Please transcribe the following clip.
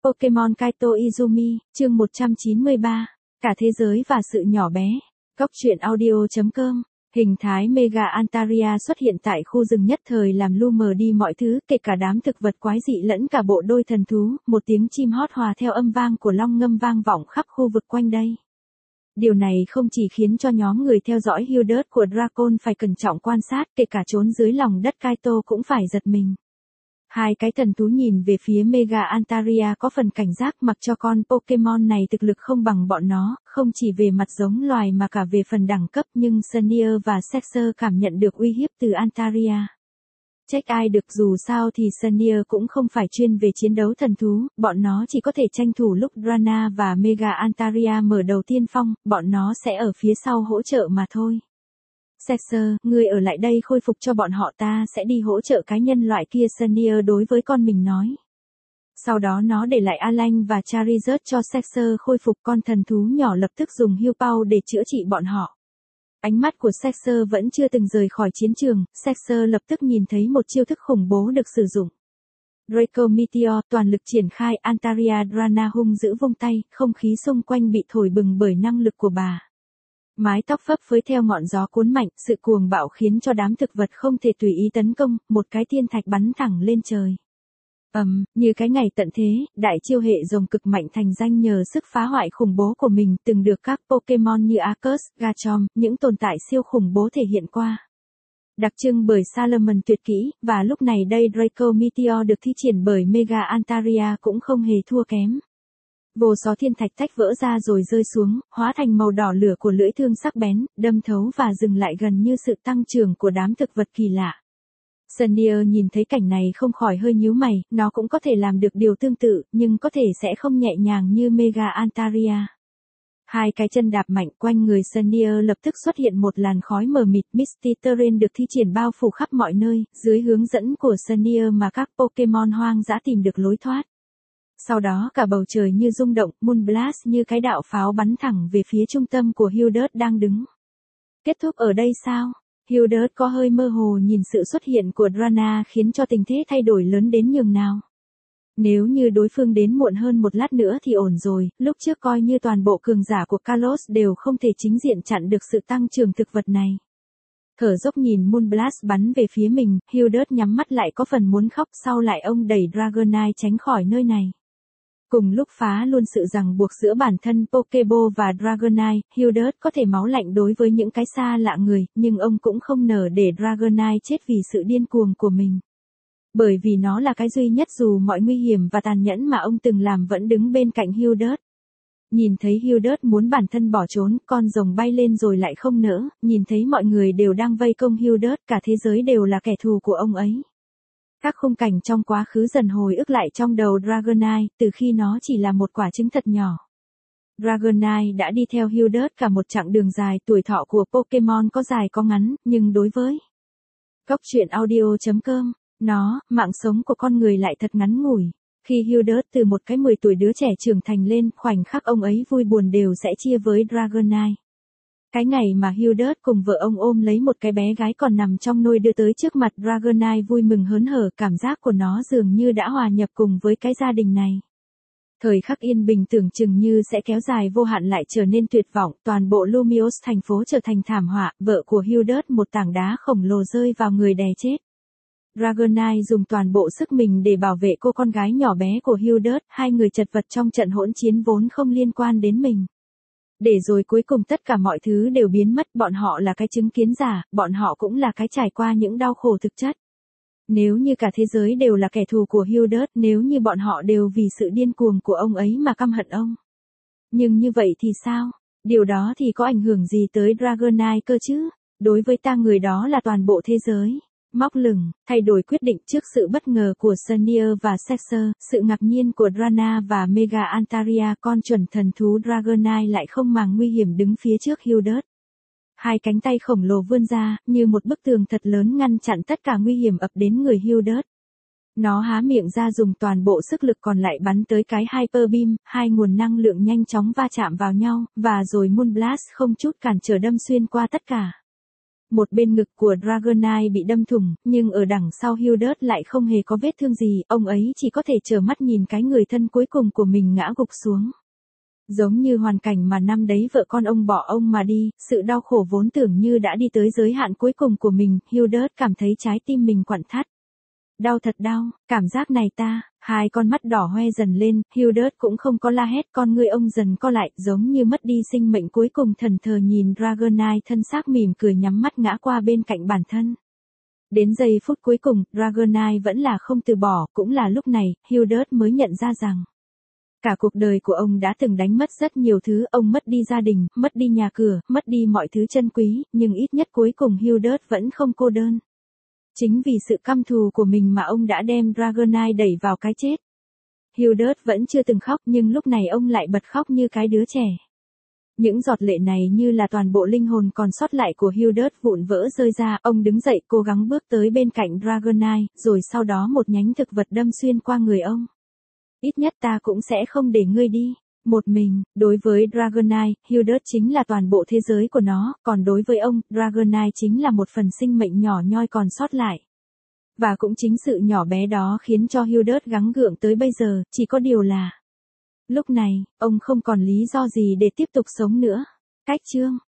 Pokemon Kaito Izumi, chương 193. Cả thế giới và sự nhỏ bé. Góc truyện audio.com. Hình thái Mega Antaria xuất hiện tại khu rừng nhất thời làm lu mờ đi mọi thứ, kể cả đám thực vật quái dị lẫn cả bộ đôi thần thú, một tiếng chim hót hòa theo âm vang của long ngâm vang vọng khắp khu vực quanh đây. Điều này không chỉ khiến cho nhóm người theo dõi Hildred của Dragon phải cẩn trọng quan sát, kể cả trốn dưới lòng đất Kaito cũng phải giật mình. Hai cái thần thú nhìn về phía Mega Antaria có phần cảnh giác, mặc cho con Pokemon này thực lực không bằng bọn nó, không chỉ về mặt giống loài mà cả về phần đẳng cấp, nhưng Senior và Sexer cảm nhận được uy hiếp từ Antaria. Trách ai được, dù sao thì Senior cũng không phải chuyên về chiến đấu thần thú, bọn nó chỉ có thể tranh thủ lúc Drana và Mega Antaria mở đầu tiên phong, bọn nó sẽ ở phía sau hỗ trợ mà thôi. Sexer, ngươi ở lại đây khôi phục cho bọn họ, ta sẽ đi hỗ trợ cái nhân loại kia, Senior đối với con mình nói. Sau đó nó để lại Alan và Charizard cho Sexer khôi phục, con thần thú nhỏ lập tức dùng Heal Pow để chữa trị bọn họ. Ánh mắt của Sexer vẫn chưa từng rời khỏi chiến trường, Sexer lập tức nhìn thấy một chiêu thức khủng bố được sử dụng. Draco Meteor toàn lực triển khai, Antaria Drana hung dữ vung tay, không khí xung quanh bị thổi bừng bởi năng lực của bà. Mái tóc phấp phới theo ngọn gió cuốn mạnh, sự cuồng bạo khiến cho đám thực vật không thể tùy ý tấn công, một cái thiên thạch bắn thẳng lên trời. Như cái ngày tận thế, đại chiêu hệ rồng cực mạnh thành danh nhờ sức phá hoại khủng bố của mình, từng được các Pokemon như Arceus, Garchomp, những tồn tại siêu khủng bố thể hiện qua. Đặc trưng bởi Salamence tuyệt kỹ, và lúc này đây Draco Meteor được thi triển bởi Mega Antaria cũng không hề thua kém. Vô số thiên thạch tách vỡ ra rồi rơi xuống, hóa thành màu đỏ lửa của lưỡi thương sắc bén, đâm thấu và dừng lại gần như sự tăng trưởng của đám thực vật kỳ lạ. Senior nhìn thấy cảnh này không khỏi hơi nhíu mày, nó cũng có thể làm được điều tương tự, nhưng có thể sẽ không nhẹ nhàng như Mega Antaria. Hai cái chân đạp mạnh, quanh người Senior lập tức xuất hiện một làn khói mờ mịt, Misty Terrain được thi triển bao phủ khắp mọi nơi, dưới hướng dẫn của Senior mà các Pokemon hoang dã tìm được lối thoát. Sau đó cả bầu trời như rung động, Moonblast như cái đạo pháo bắn thẳng về phía trung tâm của Hildred đang đứng. Kết thúc ở đây sao? Hildred có hơi mơ hồ nhìn sự xuất hiện của Drana khiến cho tình thế thay đổi lớn đến nhường nào. Nếu như đối phương đến muộn hơn một lát nữa thì ổn rồi, lúc trước coi như toàn bộ cường giả của Kalos đều không thể chính diện chặn được sự tăng trưởng thực vật này. Thở dốc nhìn Moonblast bắn về phía mình, Hildred nhắm mắt lại có phần muốn khóc, sau lại ông đẩy Dragonite tránh khỏi nơi này. Cùng lúc phá luôn sự ràng buộc giữa bản thân Pokéball và Dragonite, Hildred có thể máu lạnh đối với những cái xa lạ người, nhưng ông cũng không nỡ để Dragonite chết vì sự điên cuồng của mình. Bởi vì nó là cái duy nhất dù mọi nguy hiểm và tàn nhẫn mà ông từng làm vẫn đứng bên cạnh Hildred. Nhìn thấy Hildred muốn bản thân bỏ trốn, con rồng bay lên rồi lại không nỡ, nhìn thấy mọi người đều đang vây công Hildred, cả thế giới đều là kẻ thù của ông ấy. Các khung cảnh trong quá khứ dần hồi ức lại trong đầu Dragonite, từ khi nó chỉ là một quả trứng thật nhỏ. Dragonite đã đi theo Hildred cả một chặng đường dài, tuổi thọ của Pokemon có dài có ngắn, nhưng đối với góc truyện audio.com, mạng sống của con người lại thật ngắn ngủi. Khi Hildred từ một cái 10 tuổi đứa trẻ trưởng thành lên, khoảnh khắc ông ấy vui buồn đều sẽ chia với Dragonite. Cái ngày mà Hildred cùng vợ ông ôm lấy một cái bé gái còn nằm trong nôi đưa tới trước mặt Dragonite vui mừng hớn hở, cảm giác của nó dường như đã hòa nhập cùng với cái gia đình này. Thời khắc yên bình tưởng chừng như sẽ kéo dài vô hạn lại trở nên tuyệt vọng, toàn bộ Lumiose thành phố trở thành thảm họa, vợ của Hildred một tảng đá khổng lồ rơi vào người đè chết. Dragonite dùng toàn bộ sức mình để bảo vệ cô con gái nhỏ bé của Hildred, hai người chật vật trong trận hỗn chiến vốn không liên quan đến mình. Để rồi cuối cùng tất cả mọi thứ đều biến mất, bọn họ là cái chứng kiến giả, bọn họ cũng là cái trải qua những đau khổ thực chất. Nếu như cả thế giới đều là kẻ thù của Hildred, nếu như bọn họ đều vì sự điên cuồng của ông ấy mà căm hận ông. Nhưng như vậy thì sao? Điều đó thì có ảnh hưởng gì tới Dragonite cơ chứ? Đối với ta người đó là toàn bộ thế giới. Móc lửng, thay đổi quyết định trước sự bất ngờ của Senior và Sexer, sự ngạc nhiên của Drana và Mega Antaria, con chuẩn thần thú Dragonite lại không màng nguy hiểm đứng phía trước Hildred. Hai cánh tay khổng lồ vươn ra, như một bức tường thật lớn ngăn chặn tất cả nguy hiểm ập đến người Hildred. Nó há miệng ra dùng toàn bộ sức lực còn lại bắn tới cái Hyper Beam, hai nguồn năng lượng nhanh chóng va chạm vào nhau, và rồi Moonblast không chút cản trở đâm xuyên qua tất cả. Một bên ngực của Dragonite bị đâm thủng, nhưng ở đằng sau Hildred lại không hề có vết thương gì, ông ấy chỉ có thể trơ mắt nhìn cái người thân cuối cùng của mình ngã gục xuống. Giống như hoàn cảnh mà năm đấy vợ con ông bỏ ông mà đi, sự đau khổ vốn tưởng như đã đi tới giới hạn cuối cùng của mình, Hildred cảm thấy trái tim mình quặn thắt. Đau thật đau, cảm giác này ta, hai con mắt đỏ hoe dần lên, Hildred cũng không có la hét, con ngươi ông dần co lại, giống như mất đi sinh mệnh cuối cùng, thần thờ nhìn Dragonite thân xác mỉm cười nhắm mắt ngã qua bên cạnh bản thân. Đến giây phút cuối cùng, Dragonite vẫn là không từ bỏ, cũng là lúc này, Hildred mới nhận ra rằng cả cuộc đời của ông đã từng đánh mất rất nhiều thứ, ông mất đi gia đình, mất đi nhà cửa, mất đi mọi thứ chân quý, nhưng ít nhất cuối cùng Hildred vẫn không cô đơn. Chính vì sự căm thù của mình mà ông đã đem Dragonite đẩy vào cái chết. Hildred vẫn chưa từng khóc nhưng lúc này ông lại bật khóc như cái đứa trẻ. Những giọt lệ này như là toàn bộ linh hồn còn sót lại của Hildred vụn vỡ rơi ra, ông đứng dậy cố gắng bước tới bên cạnh Dragonite, rồi sau đó một nhánh thực vật đâm xuyên qua người ông. Ít nhất ta cũng sẽ không để ngươi đi. Một mình, đối với Dragonite, Hildred chính là toàn bộ thế giới của nó, còn đối với ông, Dragonite chính là một phần sinh mệnh nhỏ nhoi còn sót lại. Và cũng chính sự nhỏ bé đó khiến cho Hildred gắng gượng tới bây giờ, chỉ có điều là lúc này, ông không còn lý do gì để tiếp tục sống nữa. Cách chương